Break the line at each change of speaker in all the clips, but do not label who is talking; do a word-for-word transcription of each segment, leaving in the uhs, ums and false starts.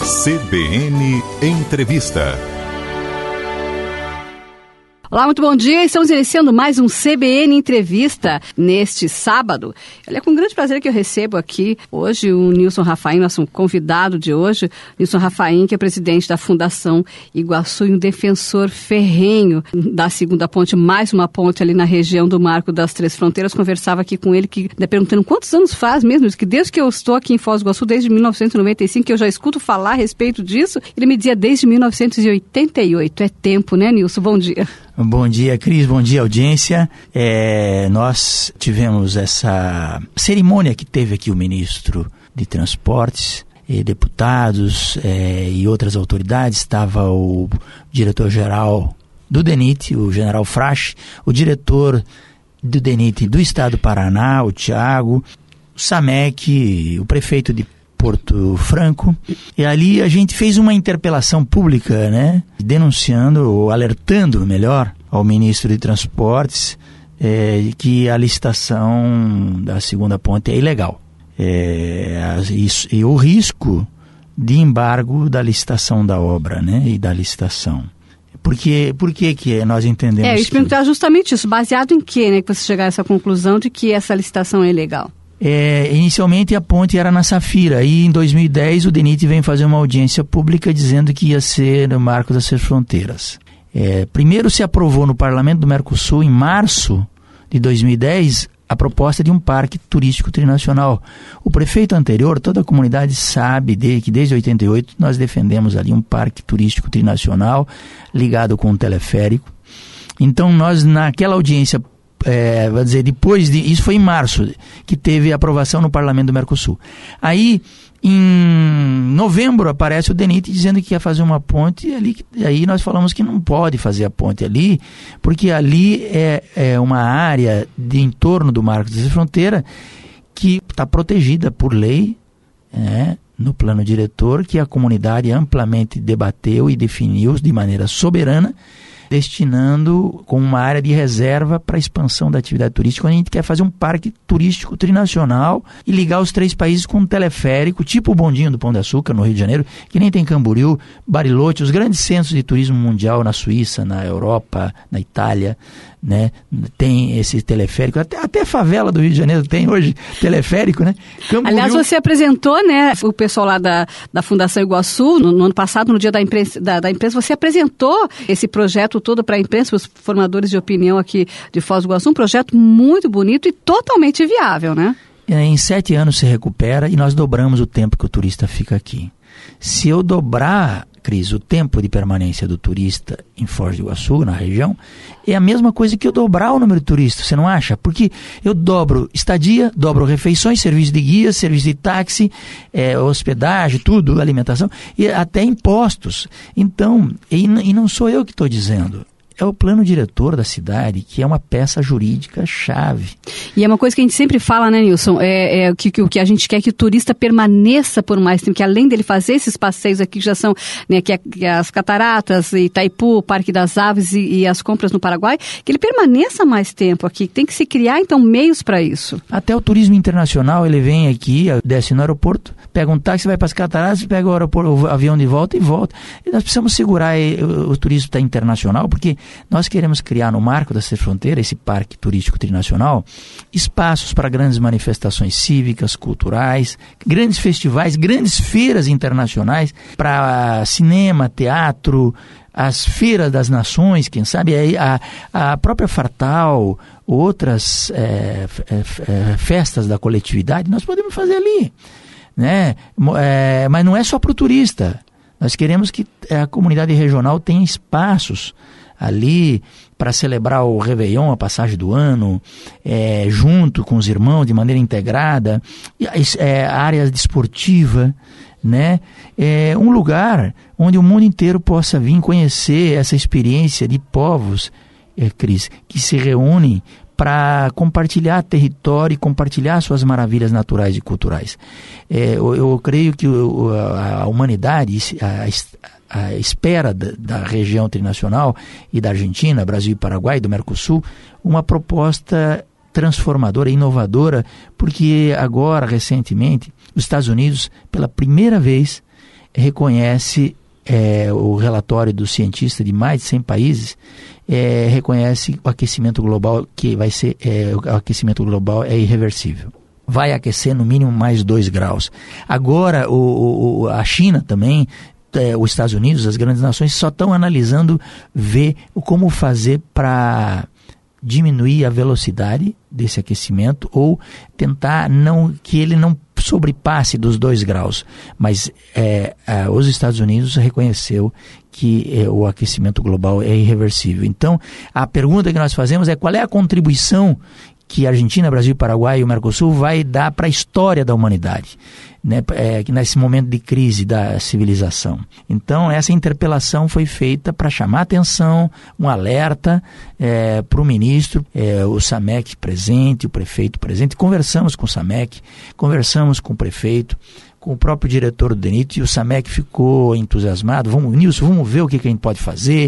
C B N Entrevista.
Olá, muito bom dia. Estamos iniciando mais um C B N Entrevista neste sábado. É com grande prazer que eu recebo aqui hoje o Nilson Rafaim, nosso convidado de hoje. Nilson Rafaim, que é presidente da Fundação Iguaçu e um defensor ferrenho da segunda ponte, mais uma ponte ali na região do Marco das Três Fronteiras. Conversava aqui com ele, que né, perguntando quantos anos faz mesmo, que desde que eu estou aqui em Foz do Iguaçu, desde mil novecentos e noventa e cinco, que eu já escuto falar a respeito disso. Ele me dizia desde mil novecentos e oitenta e oito. É tempo, né, Nilson? Bom dia.
Bom dia, Cris. Bom dia, audiência. É, nós tivemos essa cerimônia que teve aqui o ministro de Transportes, e deputados é, e outras autoridades. Estava o diretor-geral do DENIT, o general Frasch, o diretor do DENIT do estado do Paraná, o Thiago, o SAMEC, o prefeito de Porto Franco, e ali a gente fez uma interpelação pública, né, denunciando, ou alertando, melhor, ao ministro de Transportes é, que a licitação da segunda ponte é ilegal. É, isso, e o risco de embargo da licitação da obra, né, e da licitação. Por que, por que, que nós entendemos
É, eu ia te perguntar justamente isso, baseado em que, né, que você chegar a essa conclusão de que essa licitação é ilegal?
É, inicialmente a ponte era na Safira e em dois mil e dez o DENIT vem fazer uma audiência pública dizendo que ia ser no Marco das Três Fronteiras. É, primeiro se aprovou no Parlamento do Mercosul, em março de dois mil e dez, a proposta de um parque turístico trinacional. O prefeito anterior, toda a comunidade sabe de, que desde oitenta e oito nós defendemos ali um parque turístico trinacional ligado com um teleférico. Então nós naquela audiência É, vou dizer, depois de, isso foi em março, que teve aprovação no Parlamento do Mercosul. Aí, em novembro, aparece o DENIT dizendo que quer fazer uma ponte ali, e aí nós falamos que não pode fazer a ponte ali, porque ali é, é uma área de entorno do Marco da Fronteira que está protegida por lei, né, no plano diretor, que a comunidade amplamente debateu e definiu de maneira soberana, destinando com uma área de reserva para a expansão da atividade turística, onde a gente quer fazer um parque turístico trinacional e ligar os três países com um teleférico, tipo o bondinho do Pão de Açúcar, no Rio de Janeiro, que nem tem Camboriú, Bariloche, os grandes centros de turismo mundial na Suíça, na Europa, na Itália, né? Tem esse teleférico, até, até a favela do Rio de Janeiro tem hoje teleférico, né? Camboriú... Aliás,
você apresentou, né, o pessoal lá da, da Fundação Iguaçu, no, no ano passado, no dia da imprensa, da, da imprensa, você apresentou esse projeto todo para a imprensa, os formadores de opinião aqui de Foz do Iguaçu, um projeto muito bonito e totalmente viável, né?
Em sete anos se recupera e nós dobramos o tempo que o turista fica aqui. Se eu dobrar, Cris, o tempo de permanência do turista em Foz do Iguaçu, na região, é a mesma coisa que eu dobrar o número de turistas, você não acha? Porque eu dobro estadia, dobro refeições, serviço de guia, serviço de táxi, é, hospedagem, tudo, alimentação, e até impostos. Então, e, e não sou eu que estou dizendo. É o plano diretor da cidade, que é uma peça jurídica chave.
E é uma coisa que a gente sempre fala, né, Nilson? É, é que, que o que a gente quer que o turista permaneça por mais tempo, que além dele fazer esses passeios aqui, que já são, né, que, é, que é as cataratas, Itaipu, o Parque das Aves e, e as compras no Paraguai, que ele permaneça mais tempo aqui. Tem que se criar, então, meios para isso.
Até o turismo internacional, ele vem aqui, desce no aeroporto, pega um táxi, vai para as cataratas, pega o, aeroporto, o avião de volta e volta. E nós precisamos segurar o, o turismo tá internacional, porque nós queremos criar no Marco das Três Fronteiras, esse parque turístico trinacional, espaços para grandes manifestações cívicas, culturais, grandes festivais, grandes feiras internacionais para cinema, teatro, as feiras das nações, quem sabe, a, a própria Fartal, outras é, é, festas da coletividade, nós podemos fazer ali, né? É, mas não é só para o turista. Nós queremos que a comunidade regional tenha espaços ali para celebrar o Réveillon, a passagem do ano, é, junto com os irmãos, de maneira integrada, é, área desportiva, né? É um lugar onde o mundo inteiro possa vir conhecer essa experiência de povos, é, Cris, que se reúnem para compartilhar território e compartilhar suas maravilhas naturais e culturais. É, eu, eu creio que o, a, a humanidade, a, a espera da, da região trinacional e da Argentina, Brasil e Paraguai, do Mercosul, uma proposta transformadora, inovadora, porque agora, recentemente, os Estados Unidos, pela primeira vez, reconhece, é, o relatório do cientista de mais de cem países, é, reconhece o aquecimento global, que vai ser, é, o aquecimento global é irreversível. Vai aquecer no mínimo mais dois graus. Agora, o, o, a China também, é, os Estados Unidos, as grandes nações, só estão analisando ver como fazer para diminuir a velocidade desse aquecimento ou tentar não, que ele não sobrepasse dos dois graus. Mas é, é, os Estados Unidos reconheceu que é, o aquecimento global é irreversível. Então, a pergunta que nós fazemos é qual é a contribuição que a Argentina, Brasil, Paraguai e o Mercosul vai dar para a história da humanidade, né, é, nesse momento de crise da civilização. Então, essa interpelação foi feita para chamar atenção, um alerta é, para o ministro, é, o SAMEC presente, o prefeito presente. Conversamos com o SAMEC, conversamos com o prefeito, com o próprio diretor do DENIT, e o SAMEC ficou entusiasmado. Vamos, Nilson, vamos ver o que, que a gente pode fazer.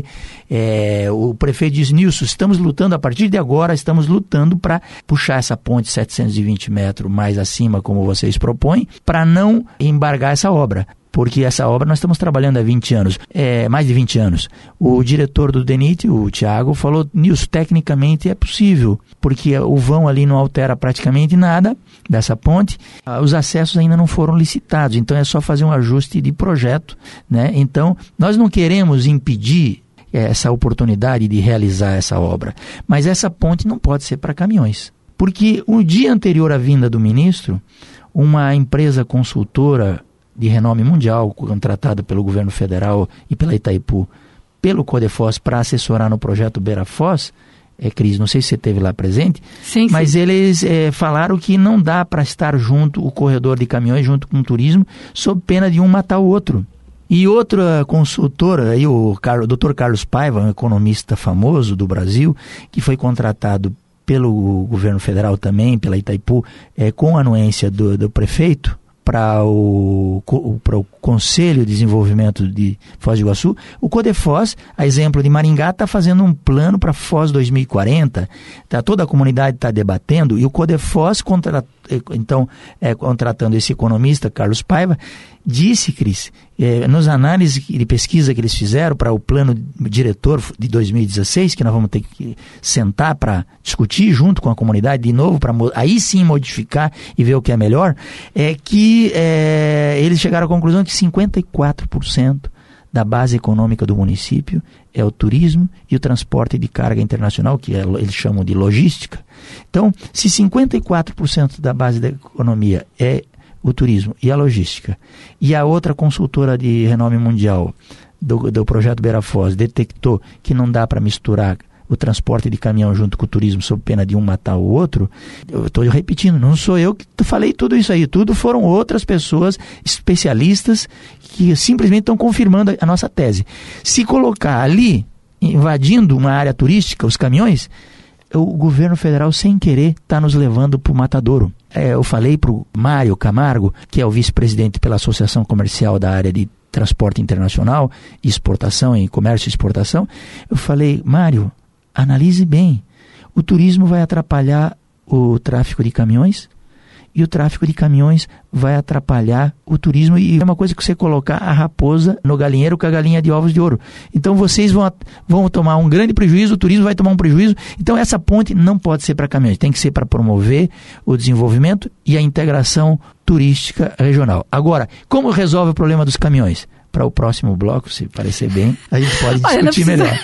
É, o prefeito disse, Nilson, estamos lutando, a partir de agora, estamos lutando para puxar essa ponte setecentos e vinte metros mais acima, como vocês propõem, para não embargar essa obra. Porque essa obra nós estamos trabalhando há vinte anos, é, mais de vinte anos. O diretor do DENIT, o Thiago, falou, Nilson, tecnicamente é possível, porque o vão ali não altera praticamente nada dessa ponte, os acessos ainda não foram licitados, então é só fazer um ajuste de projeto, né? Então, nós não queremos impedir essa oportunidade de realizar essa obra, mas essa ponte não pode ser para caminhões, porque o dia anterior à vinda do ministro, uma empresa consultora de renome mundial, contratada pelo governo federal e pela Itaipu, pelo Codefos, para assessorar no projeto Beira Foz, é, Cris, não sei se você esteve lá presente,
sim,
mas
sim.
eles é, falaram que não dá para estar junto, o corredor de caminhões junto com o turismo, sob pena de um matar o outro. E outra consultora, aí, o Carlos, doutor Carlos Paiva, um economista famoso do Brasil, que foi contratado pelo governo federal também, pela Itaipu, é, com a anuência do, do prefeito, para o, para o Conselho de Desenvolvimento de Foz do Iguaçu, o Codefos, a exemplo de Maringá, está fazendo um plano para Foz dois mil e quarenta, tá, toda a comunidade está debatendo, e o Codefos, contra, então, é, contratando esse economista, Carlos Paiva, disse, Cris, é, nos análises de pesquisa que eles fizeram para o plano diretor de dois mil e dezesseis, que nós vamos ter que sentar para discutir junto com a comunidade de novo, para aí sim modificar e ver o que é melhor, é que é, eles chegaram à conclusão que cinquenta e quatro por cento da base econômica do município é o turismo e o transporte de carga internacional, que é, eles chamam de logística. Então, se cinquenta e quatro por cento da base da economia é o turismo e a logística, e a outra consultora de renome mundial do, do projeto Beira Foz detectou que não dá para misturar o transporte de caminhão junto com o turismo sob pena de um matar o outro, eu estou repetindo, não sou eu que falei tudo isso aí, tudo foram outras pessoas especialistas que simplesmente estão confirmando a nossa tese. Se colocar ali, invadindo uma área turística, os caminhões, o governo federal, sem querer, está nos levando para o matadouro. É, eu falei para o Mário Camargo, que é o vice-presidente pela Associação Comercial da área de Transporte Internacional, Exportação e Comércio e Exportação, eu falei, Mário, analise bem, o turismo vai atrapalhar o tráfego de caminhões e o tráfego de caminhões vai atrapalhar o turismo, e é uma coisa que você colocar a raposa no galinheiro com a galinha de ovos de ouro. Então vocês vão, vão tomar um grande prejuízo, o turismo vai tomar um prejuízo. Então essa ponte não pode ser para caminhões, tem que ser para promover o desenvolvimento e a integração turística regional. Agora, como resolve o problema dos caminhões? Para o próximo bloco, se parecer bem, a gente pode discutir Olha, precisa... melhor.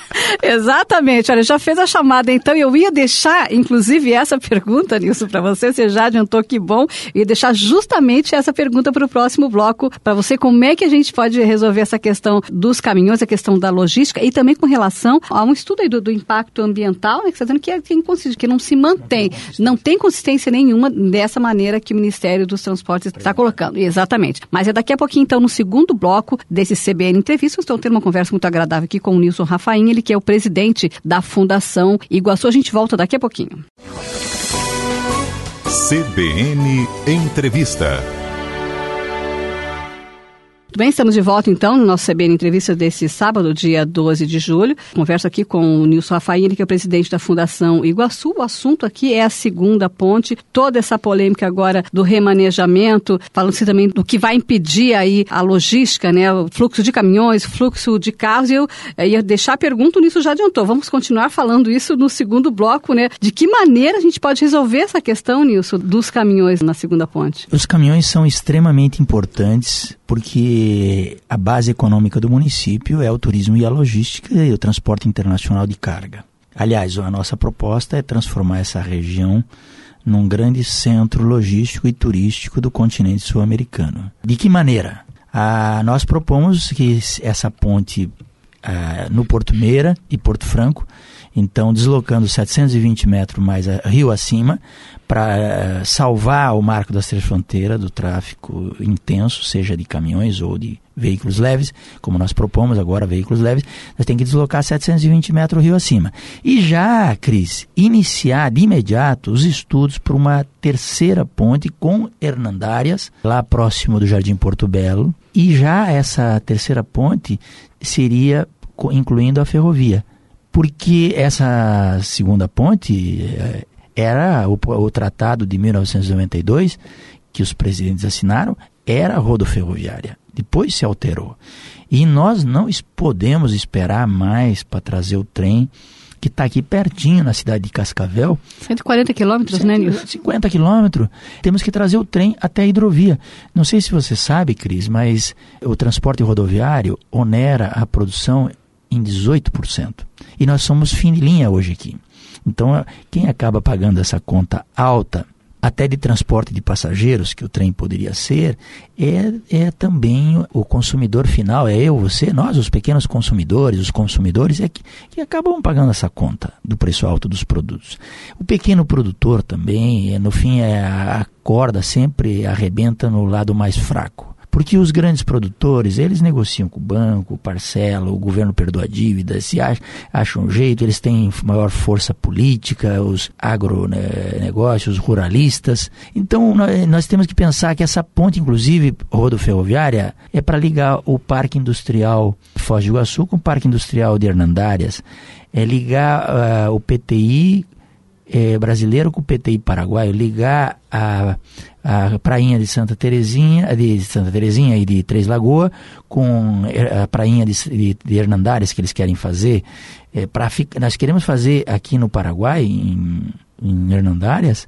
Exatamente, olha, já fez a chamada, então eu ia deixar, inclusive, essa pergunta, Nilson, para você, você já adiantou, que bom, eu ia deixar justamente essa pergunta para o próximo bloco, para você, como é que a gente pode resolver essa questão dos caminhões, a questão da logística, e também com relação a um estudo aí do, do impacto ambiental, né, que você está dizendo que, é, que, que não se mantém, não tem consistência nenhuma dessa maneira que o Ministério dos Transportes está colocando, exatamente. Mas é daqui a pouquinho, então, no segundo bloco desse C B N Entrevista, nós estamos tendo uma conversa muito agradável aqui com o Nilson Rafaim, ele que é o presidente da Fundação Iguaçu. A gente volta daqui a pouquinho.
C B N Entrevista.
Muito bem, estamos de volta então no nosso C B N Entrevista desse sábado, dia doze de julho. Converso aqui com o Nilson Raffaini, que é o presidente da Fundação Iguaçu. O assunto aqui é a segunda ponte, toda essa polêmica agora do remanejamento, falando-se também do que vai impedir aí a logística, né, o fluxo de caminhões, o fluxo de carros. E eu eh, ia deixar a pergunta, o Nilson já adiantou. Vamos continuar falando isso no segundo bloco, né? De que maneira a gente pode resolver essa questão, Nilson, dos caminhões na segunda ponte?
Os caminhões são extremamente importantes porque a base econômica do município é o turismo e a logística e o transporte internacional de carga. Aliás, a nossa proposta é transformar essa região num grande centro logístico e turístico do continente sul-americano. De que maneira? Ah, nós propomos que essa ponte ah, no Porto Meira e Porto Franco, então deslocando setecentos e vinte metros mais a, rio acima, para uh, salvar o marco das três fronteiras do tráfego intenso, seja de caminhões ou de veículos leves, como nós propomos agora, veículos leves, nós temos que deslocar setecentos e vinte metros rio acima. E já, Cris, iniciar de imediato os estudos para uma terceira ponte com Hernandárias, lá próximo do Jardim Porto Belo, e já essa terceira ponte seria incluindo a ferrovia, porque essa segunda ponte é, era o, o tratado de mil novecentos e noventa e dois, que os presidentes assinaram, era rodoferroviária. Depois se alterou. E nós não podemos esperar mais para trazer o trem, que está aqui pertinho, na cidade de Cascavel.
cento e quarenta quilômetros, né, Nilson?
cinquenta quilômetros. Temos que trazer o trem até a hidrovia. Não sei se você sabe, Cris, mas o transporte rodoviário onera a produção em dezoito por cento. E nós somos fim de linha hoje aqui. Então, quem acaba pagando essa conta alta, até de transporte de passageiros, que o trem poderia ser, é, é também o consumidor final, é eu, você, nós, os pequenos consumidores, os consumidores, é que, que acabam pagando essa conta do preço alto dos produtos. O pequeno produtor também, é, no fim, é, a corda sempre arrebenta no lado mais fraco. Porque os grandes produtores, eles negociam com o banco, parcela, o governo perdoa dívidas, se acham, acham um jeito, eles têm maior força política, os agronegócios, os ruralistas. Então, nós, nós temos que pensar que essa ponte, inclusive, rodoferroviária, é para ligar o Parque Industrial Foz do Iguaçu com o Parque Industrial de Hernandárias, é ligar uh, o P T I é, brasileiro com o P T I paraguaio, ligar a a prainha de Santa Terezinha, de Santa Terezinha e de Três Lagoas, com a prainha de, de, de Hernandárias que eles querem fazer. É, pra, nós queremos fazer aqui no Paraguai, em, em Hernandárias,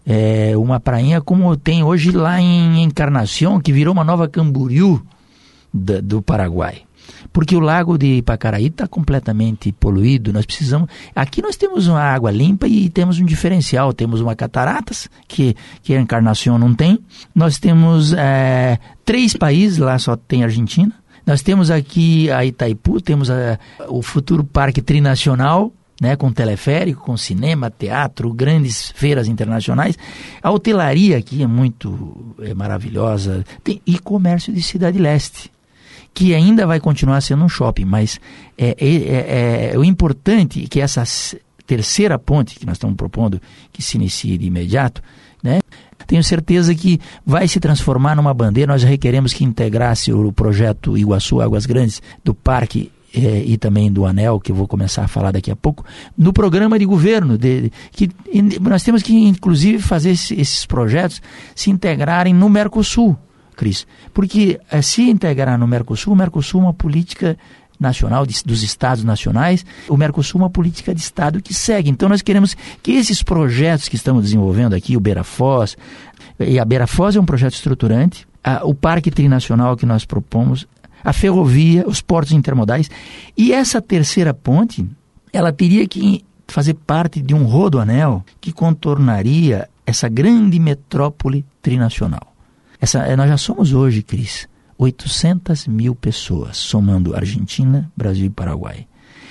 é, uma prainha como tem hoje lá em Encarnação, que virou uma nova Camboriú da, do Paraguai. Porque o lago de Ipacaraí está completamente poluído, nós precisamos... Aqui nós temos uma água limpa e temos um diferencial, temos uma cataratas, que, que a Encarnação não tem, nós temos é, três países, lá só tem a Argentina, nós temos aqui a Itaipu, temos a, o futuro Parque Trinacional, né, com teleférico, com cinema, teatro, grandes feiras internacionais. A hotelaria aqui é muito é maravilhosa, tem, e comércio de Cidade Leste, que ainda vai continuar sendo um shopping, mas é, é, é, é o importante é que essa terceira ponte que nós estamos propondo, que se inicie de imediato, né, tenho certeza que vai se transformar numa bandeira. Nós requeremos que integrasse o projeto Iguaçu Águas Grandes do Parque é, e também do Anel, que eu vou começar a falar daqui a pouco, no programa de governo, de, que nós temos que inclusive fazer esses projetos se integrarem no Mercosul, Cris, porque é, se integrar no Mercosul, o Mercosul é uma política nacional, de, dos estados nacionais, o Mercosul é uma política de estado que segue. Então nós queremos que esses projetos que estamos desenvolvendo aqui, o Beira Foz, e a Beira Foz é um projeto estruturante, a, o Parque Trinacional que nós propomos, a ferrovia, os portos intermodais, e essa terceira ponte, ela teria que fazer parte de um rodoanel que contornaria essa grande metrópole trinacional. Essa, nós já somos hoje, Cris, oitocentas mil pessoas, somando Argentina, Brasil e Paraguai.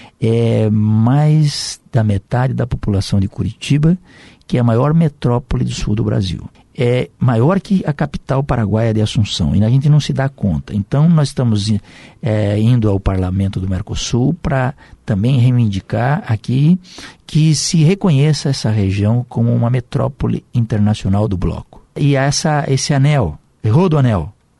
É mais da metade da população de Curitiba, que é a maior metrópole do sul do Brasil. É maior que a capital paraguaia de Assunção, e a gente não se dá conta. Então, nós estamos é, indo ao Parlamento do Mercosul para também reivindicar aqui que se reconheça essa região como uma metrópole internacional do bloco. E essa, esse anel, rodoanel,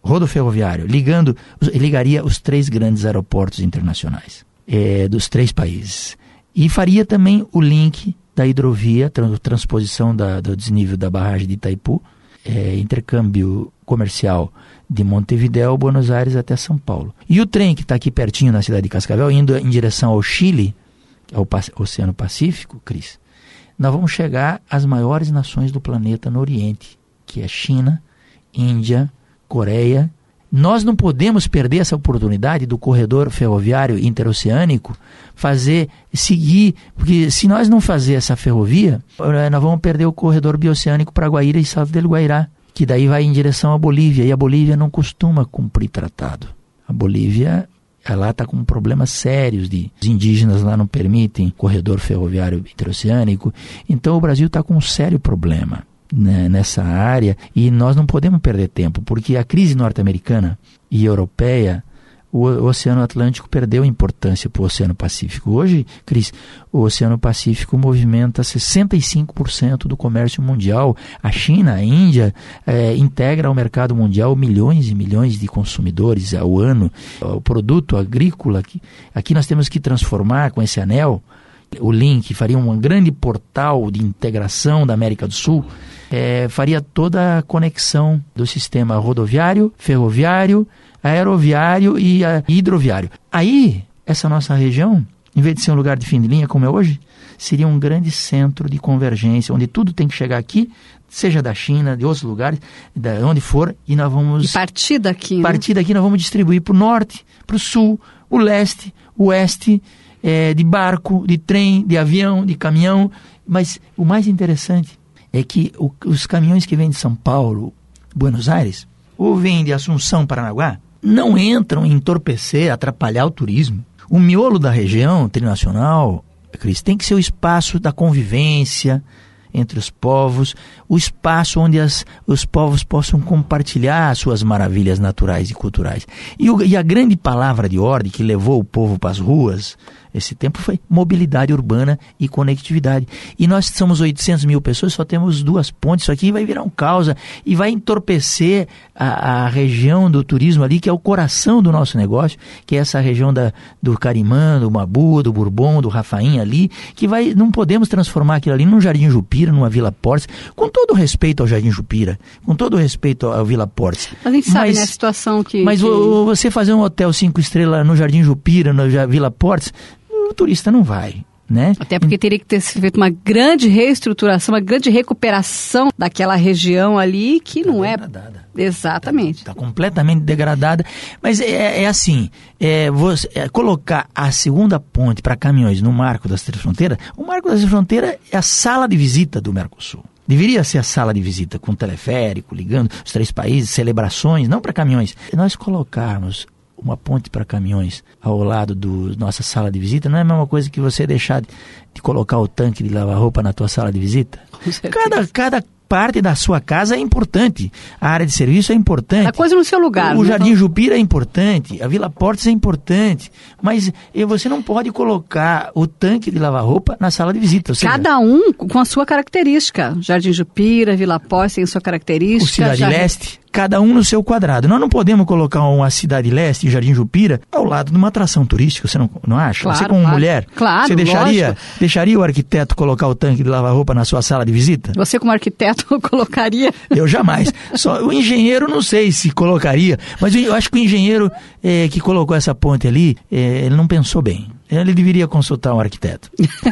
rodoferroviário, ligando, ligaria os três grandes aeroportos internacionais é, dos três países. E faria também o link da hidrovia, trans, transposição da, do desnível da barragem de Itaipu, é, intercâmbio comercial de Montevidéu, Buenos Aires até São Paulo. E o trem que está aqui pertinho na cidade de Cascavel, indo em direção ao Chile, ao Oceano Pacífico, Cris, nós vamos chegar às maiores nações do planeta no Oriente, que é China, Índia, Coreia. Nós não podemos perder essa oportunidade do corredor ferroviário interoceânico fazer, seguir, porque se nós não fazer essa ferrovia, nós vamos perder o corredor bioceânico para Guaíra e Salto del Guairá, que daí vai em direção à Bolívia, e a Bolívia não costuma cumprir tratado. A Bolívia, ela está com problemas sérios, de, os indígenas lá não permitem corredor ferroviário interoceânico, então o Brasil está com um sério problema nessa área, e nós não podemos perder tempo, porque a crise norte-americana e europeia, o, o Oceano Atlântico perdeu importância para o Oceano Pacífico. Hoje, Cris, o Oceano Pacífico movimenta sessenta e cinco por cento do comércio mundial. A China, a Índia, é, integra ao mercado mundial milhões e milhões de consumidores ao ano. O produto agrícola, aqui, aqui nós temos que transformar com esse anel, o link faria um grande portal de integração da América do Sul, é, faria toda a conexão do sistema rodoviário, ferroviário, aeroviário e a, hidroviário. Aí, essa nossa região, em vez de ser um lugar de fim de linha como é hoje, seria um grande centro de convergência, onde tudo tem que chegar aqui, seja da China, de outros lugares, de onde for, e nós vamos...
E partir daqui,
Partir né? daqui nós vamos distribuir para o norte, para o sul, o leste, o oeste, é, de barco, de trem, de avião, de caminhão. Mas o mais interessante é que o, os caminhões que vêm de São Paulo, Buenos Aires, ou vêm de Assunção, Paranaguá, não entram em entorpecer, atrapalhar o turismo. O miolo da região trinacional, Cris, tem que ser o espaço da convivência entre os povos, o espaço onde as, os povos possam compartilhar suas maravilhas naturais e culturais. E, o, e a grande palavra de ordem que levou o povo para as ruas esse tempo foi mobilidade urbana e conectividade. E nós somos oitocentas mil pessoas, só temos duas pontes. Isso aqui vai virar um caos e vai entorpecer a, a região do turismo ali, que é o coração do nosso negócio, que é essa região da, do Carimã, do Mabu, do Bourbon, do Rafaim ali, que vai, não podemos transformar aquilo ali num Jardim Jupira, numa Vila Portes, com todo respeito ao Jardim Jupira, com todo respeito ao Vila Portes.
Mas a gente sabe, mas, né, a situação que...
Mas
que...
O, você fazer um hotel cinco estrelas no Jardim Jupira, no Vila Portes, o turista não vai, né?
Até porque teria que ter feito uma grande reestruturação, uma grande recuperação daquela região ali, que tá não é... Degradada. Exatamente.
Está tá completamente degradada. Mas é, é assim, é, você, é, colocar a segunda ponte para caminhões no Marco das Três Fronteiras, o Marco das Três Fronteiras é a sala de visita do Mercosul. Deveria ser a sala de visita com teleférico, ligando os três países, celebrações, não para caminhões. Se nós colocarmos uma ponte para caminhões ao lado da nossa sala de visita, não é a mesma coisa que você deixar de, de colocar o tanque de lavar roupa na tua sala de visita? Cada, cada parte da sua casa é importante. A área de serviço é importante.
A coisa no seu lugar.
O
né?
Jardim Jupira é importante. A Vila Portes é importante. Mas você não pode colocar o tanque de lavar roupa na sala de visita. Seja,
cada um com a sua característica. Jardim Jupira, Vila Portes tem a sua característica.
O Cidade
Jardim...
Leste, cada um no seu quadrado. Nós não podemos colocar uma Cidade Leste e Jardim Jupira ao lado de uma atração turística, você não, não acha?
Claro,
você como
claro,
mulher,
claro,
você deixaria,
lógico.
deixaria o arquiteto colocar o tanque de lavar roupa na sua sala de visita?
Você como arquiteto colocaria?
Eu jamais. Só o engenheiro não sei se colocaria, mas eu acho que o engenheiro é, que colocou essa ponte ali, é, ele não pensou bem. Ele deveria consultar um arquiteto.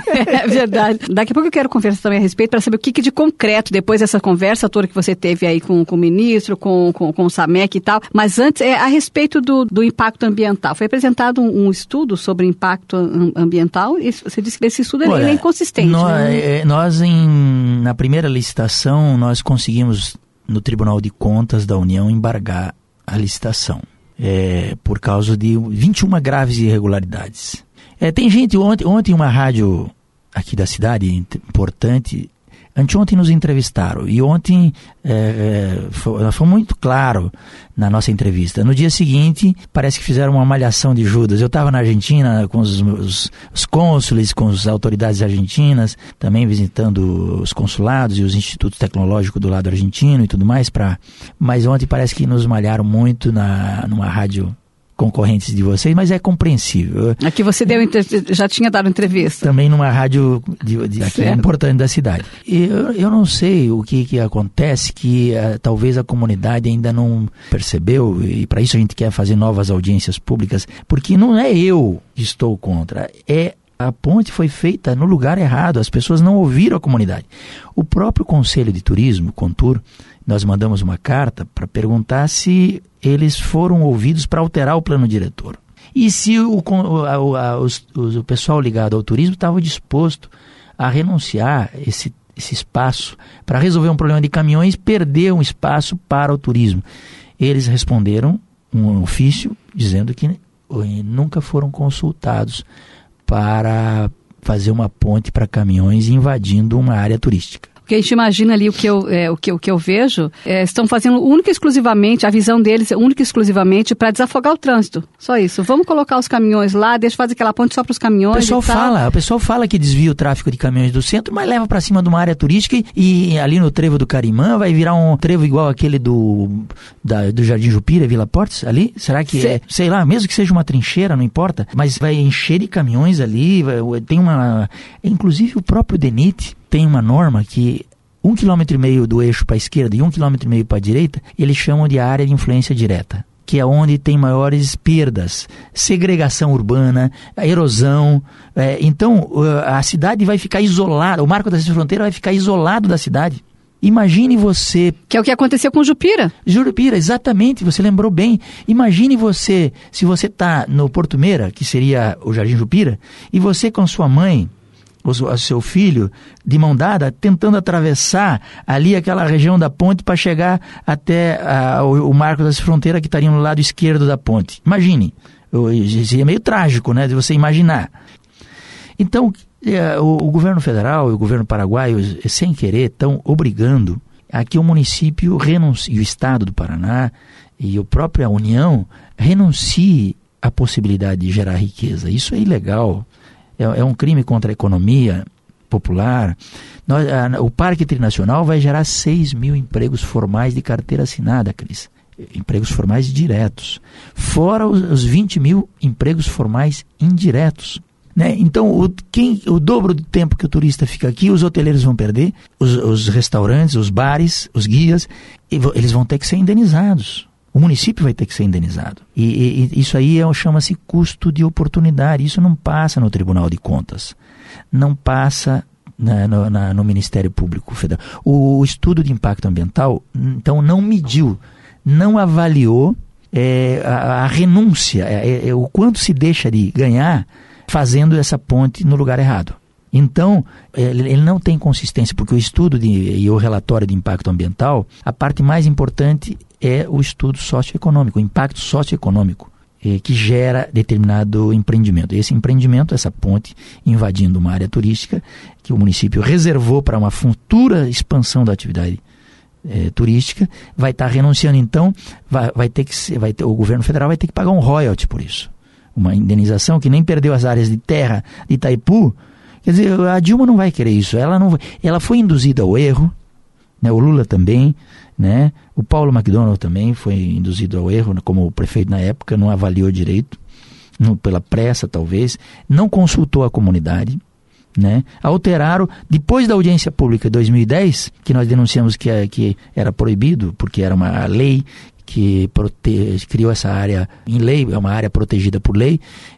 É verdade. Daqui a pouco eu quero conversar também a respeito para saber o que, que de concreto, depois dessa conversa toda que você teve aí com, com o ministro, com, com, com o SAMEC e tal. Mas antes, é, a respeito do, do impacto ambiental. Foi apresentado um, um estudo sobre impacto ambiental e você disse que esse estudo Olha, ele é inconsistente.
Nós,
né?
nós em, na primeira licitação, nós conseguimos, no Tribunal de Contas da União, embargar a licitação. É, por causa de vinte e uma graves irregularidades. É, tem gente, ontem, ontem uma rádio aqui da cidade, importante, Anteontem nos entrevistaram e ontem é, foi, foi muito claro na nossa entrevista. No dia seguinte, parece que fizeram uma malhação de Judas. Eu estava na Argentina com os, os, os cônsules, com as autoridades argentinas, também visitando os consulados e os institutos tecnológicos do lado argentino e tudo mais. Pra... Mas ontem parece que nos malharam muito na, numa rádio concorrentes de vocês, mas é compreensível.
Aqui você deu, já tinha dado entrevista.
Também numa rádio de, de, aqui, importante da cidade. Eu, eu não sei o que, que acontece, que uh, talvez a comunidade ainda não percebeu, e para isso a gente quer fazer novas audiências públicas, porque não é eu que estou contra, é a ponte foi feita no lugar errado, as pessoas não ouviram a comunidade. O próprio Conselho de Turismo, Contur, nós mandamos uma carta para perguntar se eles foram ouvidos para alterar o plano diretor. E se o, o, a, os, o pessoal ligado ao turismo estava disposto a renunciar esse, esse espaço para resolver um problema de caminhões, perder um espaço para o turismo. Eles responderam um ofício dizendo que nunca foram consultados para fazer uma ponte para caminhões invadindo uma área turística.
Porque a gente imagina ali o que eu, é, o que, o que eu vejo, é, estão fazendo única e exclusivamente, a visão deles é única e exclusivamente para desafogar o trânsito. Só isso. Vamos colocar os caminhões lá, deixa fazer aquela ponte só para os caminhões. O pessoal
fala, o pessoal fala que desvia o tráfego de caminhões do centro, mas leva para cima de uma área turística e, e ali no trevo do Carimã vai virar um trevo igual aquele do, da, do Jardim Jupira, Vila Portes, ali? Será que Sim. é, sei lá, mesmo que seja uma trincheira, não importa, mas vai encher de caminhões ali, vai, tem uma... Inclusive o próprio DENIT tem uma norma que um quilômetro e meio do eixo para a esquerda e um quilômetro e meio para a direita, eles chamam de área de influência direta, que é onde tem maiores perdas, segregação urbana, erosão. É, então, a cidade vai ficar isolada, o Marco da Sexta Fronteira vai ficar isolado da cidade. Imagine você...
Que é o que aconteceu com Jupira.
Jupira, exatamente, você lembrou bem. Imagine você, se você está no Porto Meira, que seria o Jardim Jupira, e você com sua mãe, o seu filho, de mão dada, tentando atravessar ali aquela região da ponte para chegar até a, o, o Marco da Fronteira, que estaria no lado esquerdo da ponte. Imagine, seria meio trágico, né, de você imaginar. Então, é, o, o governo federal e o governo paraguaio, sem querer, estão obrigando a que o município renuncie, e o estado do Paraná e a própria União renuncie à possibilidade de gerar riqueza. Isso é ilegal. É um crime contra a economia popular. Nós, a, o Parque Trinacional vai gerar seis mil empregos formais de carteira assinada, Cris. Empregos formais diretos. Fora os, os vinte mil empregos formais indiretos. Né? Então, o, quem, o dobro do tempo que o turista fica aqui, os hoteleiros vão perder, os, os restaurantes, os bares, os guias, eles vão ter que ser indenizados. O município vai ter que ser indenizado. E, e, e isso aí é, chama-se custo de oportunidade. Isso não passa no Tribunal de Contas. Não passa na, no, na, no Ministério Público Federal. O, o estudo de impacto ambiental, então, não mediu, não avaliou é, a, a renúncia, é, é, o quanto se deixa de ganhar fazendo essa ponte no lugar errado. Então, ele, ele não tem consistência, porque o estudo de, e o relatório de impacto ambiental, a parte mais importante é o estudo socioeconômico, o impacto socioeconômico eh, que gera determinado empreendimento. Esse empreendimento, essa ponte invadindo uma área turística que o município reservou para uma futura expansão da atividade eh, turística, vai estar tá renunciando. Então, vai, vai ter que ser, vai ter, o governo federal vai ter que pagar um royalty por isso. Uma indenização que nem perdeu as áreas de terra de Itaipu. Quer dizer, a Dilma não vai querer isso. Ela, não, ela foi induzida ao erro, né? O Lula também, né? O Paulo McDonnell também foi induzido ao erro, como o prefeito na época, não avaliou direito, não, pela pressa talvez, não consultou a comunidade, né? Alteraram, depois da audiência pública de dois mil e dez, que nós denunciamos que, que era proibido, porque era uma lei que prote... criou essa área em lei, é uma área protegida por lei,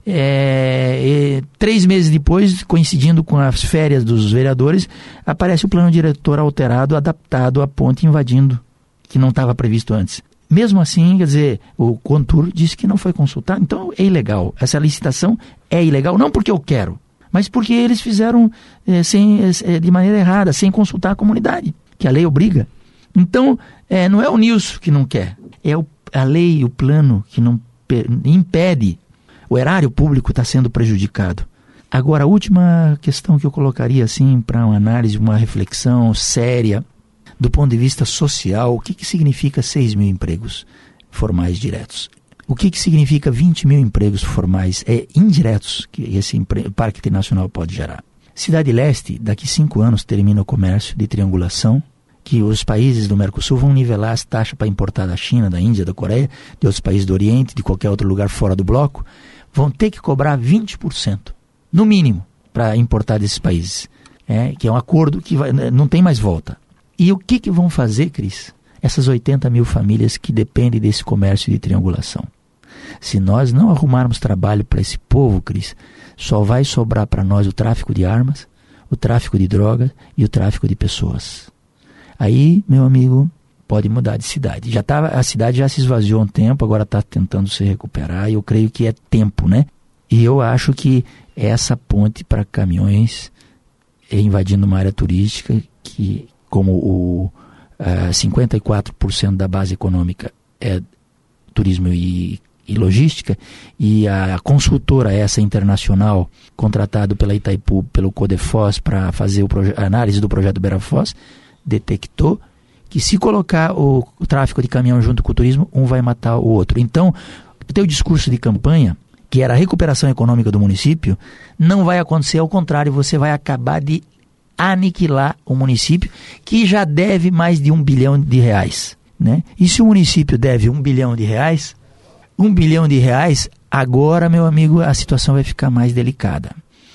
é... três meses depois, coincidindo com as férias dos vereadores, aparece o plano diretor alterado, adaptado à ponte invadindo, que não estava previsto antes. Mesmo assim, quer dizer, o Contur disse que não foi consultado, então é ilegal. Essa licitação é ilegal, não porque eu quero, mas porque eles fizeram é, sem, é, de maneira errada, sem consultar a comunidade, que a lei obriga. Então, é, não é o Nilson que não quer, é o, a lei, o plano que não per, impede. O erário público está sendo prejudicado. Agora, a última questão que eu colocaria assim para uma análise, uma reflexão séria, do ponto de vista social, o que, que significa seis mil empregos formais diretos? O que, que significa vinte mil empregos formais é, indiretos que esse empre... Parque Internacional pode gerar? Cidade Leste, daqui cinco anos, termina o comércio de triangulação, que os países do Mercosul vão nivelar as taxas para importar da China, da Índia, da Coreia, de outros países do Oriente, de qualquer outro lugar fora do bloco, vão ter que cobrar vinte por cento, no mínimo, para importar desses países. É, que é um acordo que vai, não tem mais volta. E o que, que vão fazer, Cris? Essas oitenta mil famílias que dependem desse comércio de triangulação. Se nós não arrumarmos trabalho para esse povo, Cris, só vai sobrar para nós o tráfico de armas, o tráfico de drogas e o tráfico de pessoas. Aí, meu amigo, pode mudar de cidade. Já tá, a cidade já se esvaziou há um tempo, agora está tentando se recuperar, e eu creio que é tempo, né? E eu acho que essa ponte para caminhões invadindo uma área turística, que como o uh, cinquenta e quatro por cento da base econômica é turismo e, e logística, e a consultora essa internacional, contratada pela Itaipu, pelo Codefós, para fazer o a análise do projeto Berafoz, detectou que se colocar o, o tráfico de caminhão junto com o turismo, um vai matar o outro. Então, o teu discurso de campanha, que era a recuperação econômica do município, não vai acontecer, ao contrário, você vai acabar de aniquilar o município, que já deve mais de um bilhão de reais, né? E se o município deve um bilhão de reais, um bilhão de reais, agora, meu amigo, a situação vai ficar mais delicada.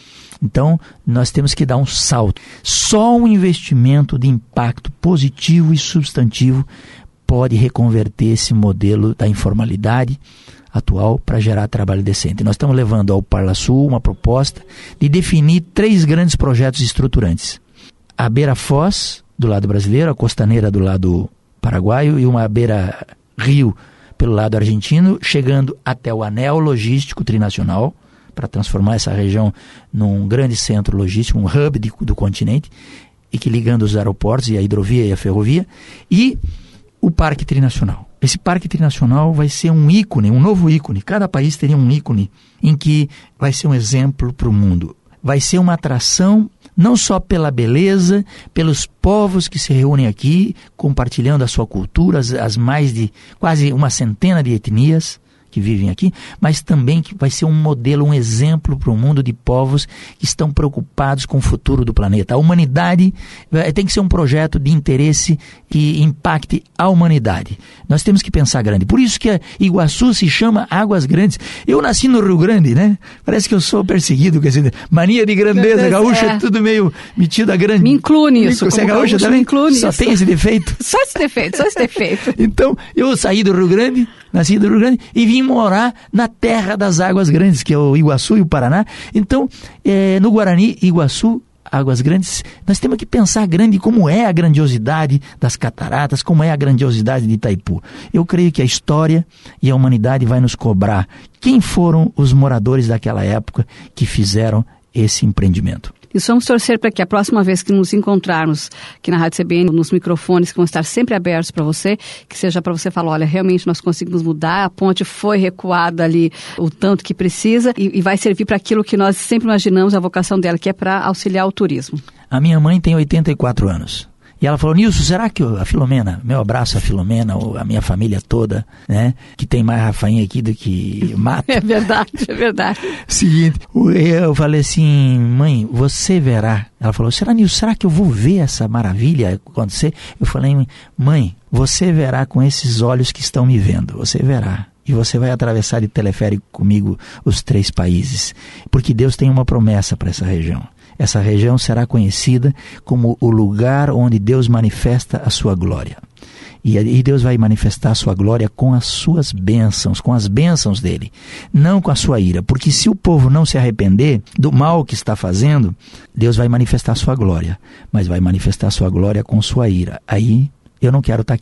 Então, nós temos que dar um salto. Só um investimento de impacto positivo e substantivo pode reconverter esse modelo da informalidade atual para gerar trabalho decente. Nós estamos levando ao Parlasul uma proposta de definir três grandes projetos estruturantes. A beira-foz, do lado brasileiro, a costaneira do lado paraguaio e uma beira-rio pelo lado argentino, chegando até o anel logístico trinacional, para transformar essa região num grande centro logístico, um hub de, do continente, e que ligando os aeroportos e a hidrovia e a ferrovia, e o Parque Trinacional. Esse Parque Trinacional vai ser um ícone, um novo ícone. Cada país teria um ícone em que vai ser um exemplo para o mundo. Vai ser uma atração não só pela beleza, pelos povos que se reúnem aqui, compartilhando a sua cultura, as, as mais de quase uma centena de etnias que vivem aqui, mas também que vai ser um modelo, um exemplo para o mundo de povos que estão preocupados com o futuro do planeta. A humanidade tem que ser um projeto de interesse que impacte a humanidade. Nós temos que pensar grande. Por isso que a Iguaçu se chama Águas Grandes. Eu nasci no Rio Grande, né? Parece que eu sou perseguido, quer dizer, mania de grandeza, gaúcha é tudo meio metido a grande.
Me inclui nisso.
Você é gaúcha também?
Me
Só
nisso.
tem esse defeito?
Só esse defeito, só esse defeito.
Então, eu saí do Rio Grande, nasci do Rio Grande e vim morar na terra das Águas Grandes, que é o Iguaçu e o Paraná. Então, é, no Guarani, Iguaçu, Águas Grandes, nós temos que pensar grande como é a grandiosidade das cataratas, como é a grandiosidade de Itaipu. Eu creio que a história e a humanidade vai nos cobrar quem foram os moradores daquela época que fizeram esse empreendimento.
E vamos torcer para que a próxima vez que nos encontrarmos aqui na Rádio C B N, nos microfones que vão estar sempre abertos para você, que seja para você falar, olha, realmente nós conseguimos mudar, a ponte foi recuada ali o tanto que precisa e, e vai servir para aquilo que nós sempre imaginamos, a vocação dela, que é para auxiliar o turismo.
A minha mãe tem oitenta e quatro anos. E ela falou, Nilson, será que a Filomena, meu abraço a Filomena, a minha família toda, né, que tem mais Rafainha aqui do que mato.
É verdade, é verdade.
Seguinte, eu falei assim, mãe, você verá. Ela falou, será, Nilson, será que eu vou ver essa maravilha acontecer? Eu falei, mãe, você verá com esses olhos que estão me vendo, você verá. E você vai atravessar de teleférico comigo os três países, porque Deus tem uma promessa para essa região. Essa região será conhecida como o lugar onde Deus manifesta a sua glória. E, e Deus vai manifestar a sua glória com as suas bênçãos, com as bênçãos dele, não com a sua ira. Porque se o povo não se arrepender do mal que está fazendo, Deus vai manifestar a sua glória, mas vai manifestar a sua glória com sua ira. Aí eu não quero estar aqui.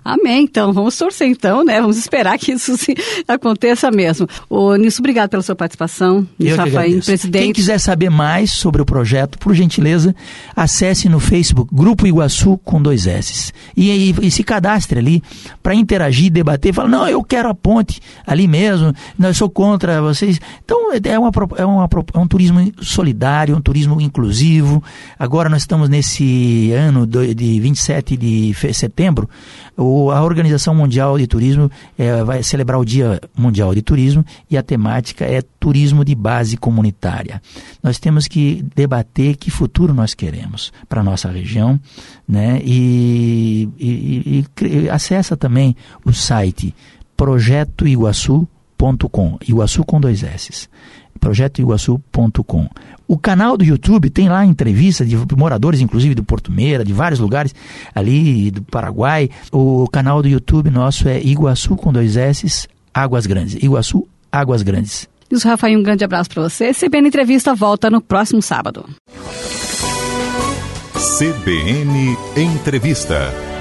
Amém, então, vamos torcer então, né? Vamos esperar que isso se aconteça mesmo. Ô, Nilson, obrigado pela sua participação. Nilson Rafaim, presidente.
Quem quiser saber mais sobre o projeto, por gentileza, acesse no Facebook Grupo Iguaçu com dois S. E, e, e se cadastre ali para interagir, debater, falar, não, eu quero a ponte ali mesmo, não, eu sou contra vocês. Então, é, uma, é, uma, é um turismo solidário, um turismo inclusivo. Agora nós estamos nesse ano de vinte e sete de setembro, a Organização Mundial de Turismo é, vai celebrar o Dia Mundial de Turismo e a temática é turismo de base comunitária. Nós temos que debater que futuro nós queremos para a nossa região, né? E, e, e, e acessa também o site projeto iguaçu ponto com, Iguaçu com dois S. projeto iguaçu ponto com. O canal do YouTube tem lá entrevistas de moradores, inclusive do Porto Meira, de vários lugares ali do Paraguai. O canal do YouTube nosso é Iguaçu com dois S, Águas Grandes. Iguaçu, Águas Grandes.
Nilson Rafaim, um grande abraço para você. C B N Entrevista volta no próximo sábado.
C B N Entrevista.